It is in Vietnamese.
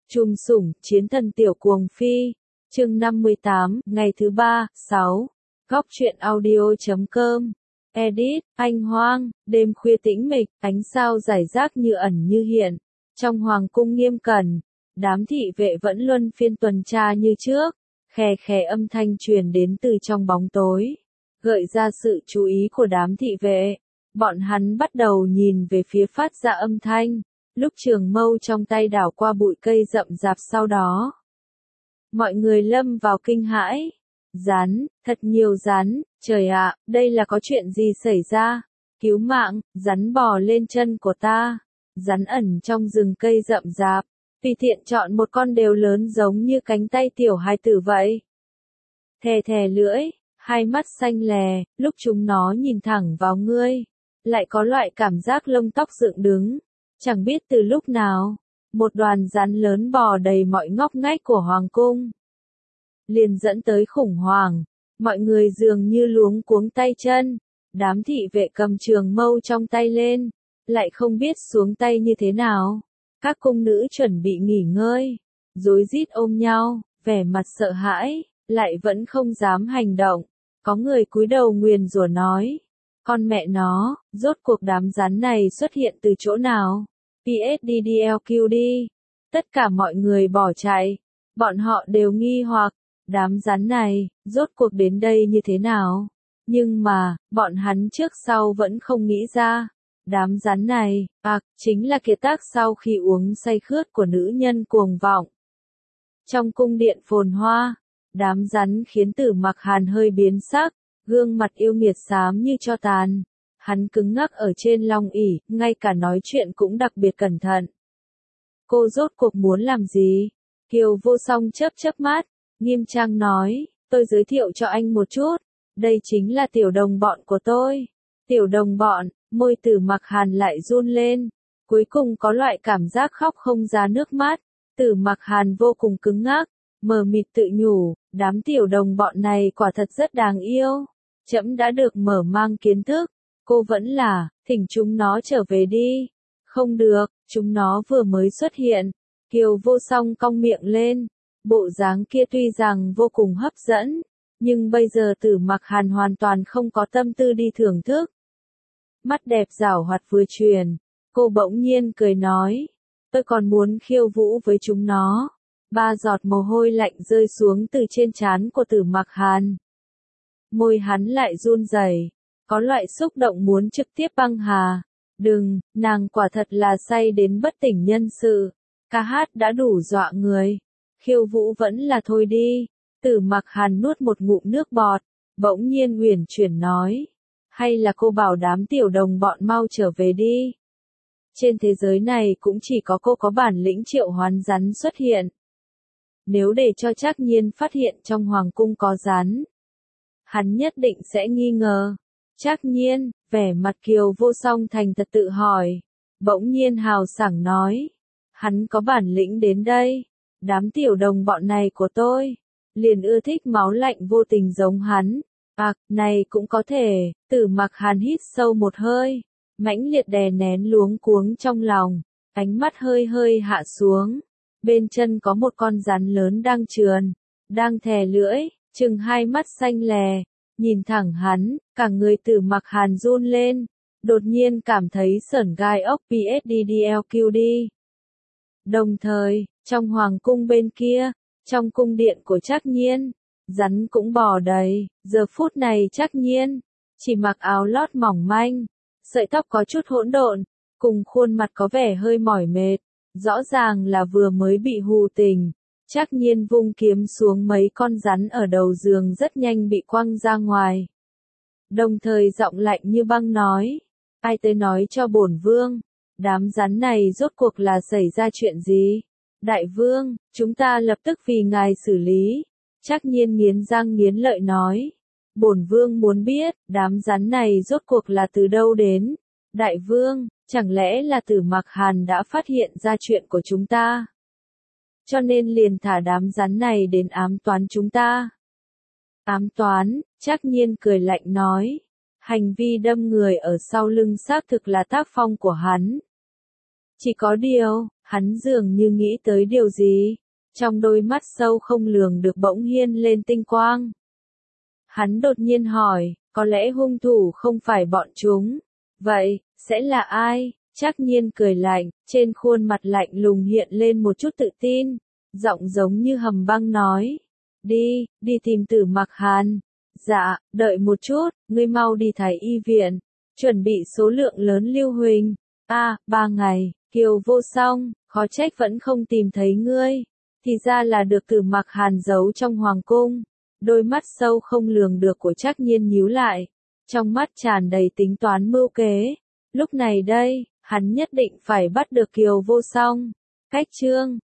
Trùm sủng, chiến thần tiểu cuồng phi. Chương 58, ngày thứ 3, 6. Góc truyện audio.com. Edit, Anh Hoang. Đêm khuya tĩnh mịch, ánh sao rải rác như ẩn như hiện. Trong hoàng cung nghiêm cẩn, đám thị vệ vẫn luân phiên tuần tra như trước. Khè khè âm thanh truyền đến từ trong bóng tối, gợi ra sự chú ý của đám thị vệ. Bọn hắn bắt đầu nhìn về phía phát ra âm thanh. Lúc trường mâu trong tay đảo qua bụi cây rậm rạp sau đó, mọi người lâm vào kinh hãi. Rắn, thật nhiều rắn, trời ạ, đây là có chuyện gì xảy ra? Cứu mạng, rắn bò lên chân của ta. Rắn ẩn trong rừng cây rậm rạp, tùy tiện chọn một con đều lớn giống như cánh tay tiểu hài tử vậy. Thè thè lưỡi, hai mắt xanh lè, lúc chúng nó nhìn thẳng vào ngươi, lại có loại cảm giác lông tóc dựng đứng. Chẳng biết từ lúc nào, một đoàn rắn lớn bò đầy mọi ngóc ngách của hoàng cung, liền dẫn tới khủng hoảng. Mọi người dường như luống cuống tay chân. Đám thị vệ cầm trường mâu trong tay lên, lại không biết xuống tay như thế nào. Các cung nữ chuẩn bị nghỉ ngơi, rối rít ôm nhau, vẻ mặt sợ hãi, lại vẫn không dám hành động. Có người cúi đầu nguyền rủa nói: con mẹ nó, rốt cuộc đám rắn này xuất hiện từ chỗ nào? PSDDLQ đi. Tất cả mọi người bỏ chạy. Bọn họ đều nghi hoặc, đám rắn này, rốt cuộc đến đây như thế nào? Nhưng mà, bọn hắn trước sau vẫn không nghĩ ra. Đám rắn này, chính là kiệt tác sau khi uống say khướt của nữ nhân cuồng vọng. Trong cung điện phồn hoa, đám rắn khiến Tử Mặc Hàn hơi biến sắc, gương mặt yêu nghiệt xám như tro tàn. Hắn cứng ngắc ở trên long ỷ, ngay cả nói chuyện cũng đặc biệt cẩn thận. Cô rốt cuộc muốn làm gì? Kiều Vô Song chớp mắt, nghiêm trang nói, tôi giới thiệu cho anh một chút, đây chính là tiểu đồng bọn của tôi. Tiểu đồng bọn, môi Tử Mặc Hàn lại run lên, cuối cùng có loại cảm giác khóc không ra nước mắt. Tử Mặc Hàn vô cùng cứng ngắc, mờ mịt tự nhủ, đám tiểu đồng bọn này quả thật rất đáng yêu. Trẫm đã được mở mang kiến thức, cô vẫn là, thỉnh chúng nó trở về đi. Không được, chúng nó vừa mới xuất hiện. Kiều Vô Song cong miệng lên, bộ dáng kia tuy rằng vô cùng hấp dẫn, nhưng bây giờ Tử Mặc Hàn hoàn toàn không có tâm tư đi thưởng thức. Mắt đẹp giảo hoạt vừa truyền, cô bỗng nhiên cười nói, tôi còn muốn khiêu vũ với chúng nó. 3 giọt mồ hôi lạnh rơi xuống từ trên trán của Tử Mặc Hàn. Môi hắn lại run rẩy, có loại xúc động muốn trực tiếp băng hà. Đừng, nàng quả thật là say đến bất tỉnh nhân sự. Ca hát đã đủ dọa người, khiêu vũ vẫn là thôi đi. Tử Mặc Hàn nuốt một ngụm nước bọt, bỗng nhiên uyển chuyển nói, hay là cô bảo đám tiểu đồng bọn mau trở về đi. Trên thế giới này cũng chỉ có cô có bản lĩnh triệu hoán rắn xuất hiện. Nếu để cho Trác Nhiên phát hiện trong hoàng cung có rắn, hắn nhất định sẽ nghi ngờ. Trác Nhiên, vẻ mặt Kiều Vô Song thành thật tự hỏi, bỗng nhiên hào sảng nói, hắn có bản lĩnh đến đây. Đám tiểu đồng bọn này của tôi, liền ưa thích máu lạnh vô tình giống hắn. Này cũng có thể. Tử Mặc Hàn hít sâu một hơi, mãnh liệt đè nén luống cuống trong lòng, ánh mắt hơi hơi hạ xuống. Bên chân có một con rắn lớn đang trườn, đang thè lưỡi, trừng hai mắt xanh lè, nhìn thẳng hắn, cả người Tử Mặc Hàn run lên, đột nhiên cảm thấy sởn gai ốc. PSDDLQ đi. Đồng thời, trong hoàng cung bên kia, trong cung điện của Trác Nhiên, rắn cũng bò đầy. Giờ phút này Trác Nhiên chỉ mặc áo lót mỏng manh, sợi tóc có chút hỗn độn, cùng khuôn mặt có vẻ hơi mỏi mệt, rõ ràng là vừa mới bị hù tỉnh. Trác Nhiên vung kiếm xuống, mấy con rắn ở đầu giường rất nhanh bị quăng ra ngoài. Đồng thời giọng lạnh như băng nói, ai tới nói cho bổn vương, đám rắn này rốt cuộc là xảy ra chuyện gì? Đại vương, chúng ta lập tức vì ngài xử lý. Trác Nhiên nghiến răng nghiến lợi nói, bổn vương muốn biết, đám rắn này rốt cuộc là từ đâu đến? Đại vương, chẳng lẽ là Tử Mặc Hàn đã phát hiện ra chuyện của chúng ta, cho nên liền thả đám rắn này đến ám toán chúng ta? Ám toán? Trác Nhiên cười lạnh nói, hành vi đâm người ở sau lưng xác thực là tác phong của hắn. Chỉ có điều, Hắn dường như nghĩ tới điều gì, trong đôi mắt sâu không lường được bỗng hiên lên tinh quang. Hắn đột nhiên hỏi, có lẽ hung thủ không phải bọn chúng. Vậy, sẽ là ai? Trác Nhiên cười lạnh, trên khuôn mặt lạnh lùng hiện lên một chút tự tin, giọng giống như hầm băng nói. Đi tìm Tử Mặc Hàn. Dạ, đợi một chút, ngươi mau đi Thái y viện, chuẩn bị số lượng lớn lưu huỳnh. 3 ngày, Kiều Vô Song, khó trách vẫn không tìm thấy ngươi. Thì ra là được Tử Mặc Hàn giấu trong hoàng cung. Đôi mắt sâu không lường được của Trác Nhiên nhíu lại, trong mắt tràn đầy tính toán mưu kế. Lúc này đây, hắn nhất định phải bắt được Kiều Vô Song. Cách chương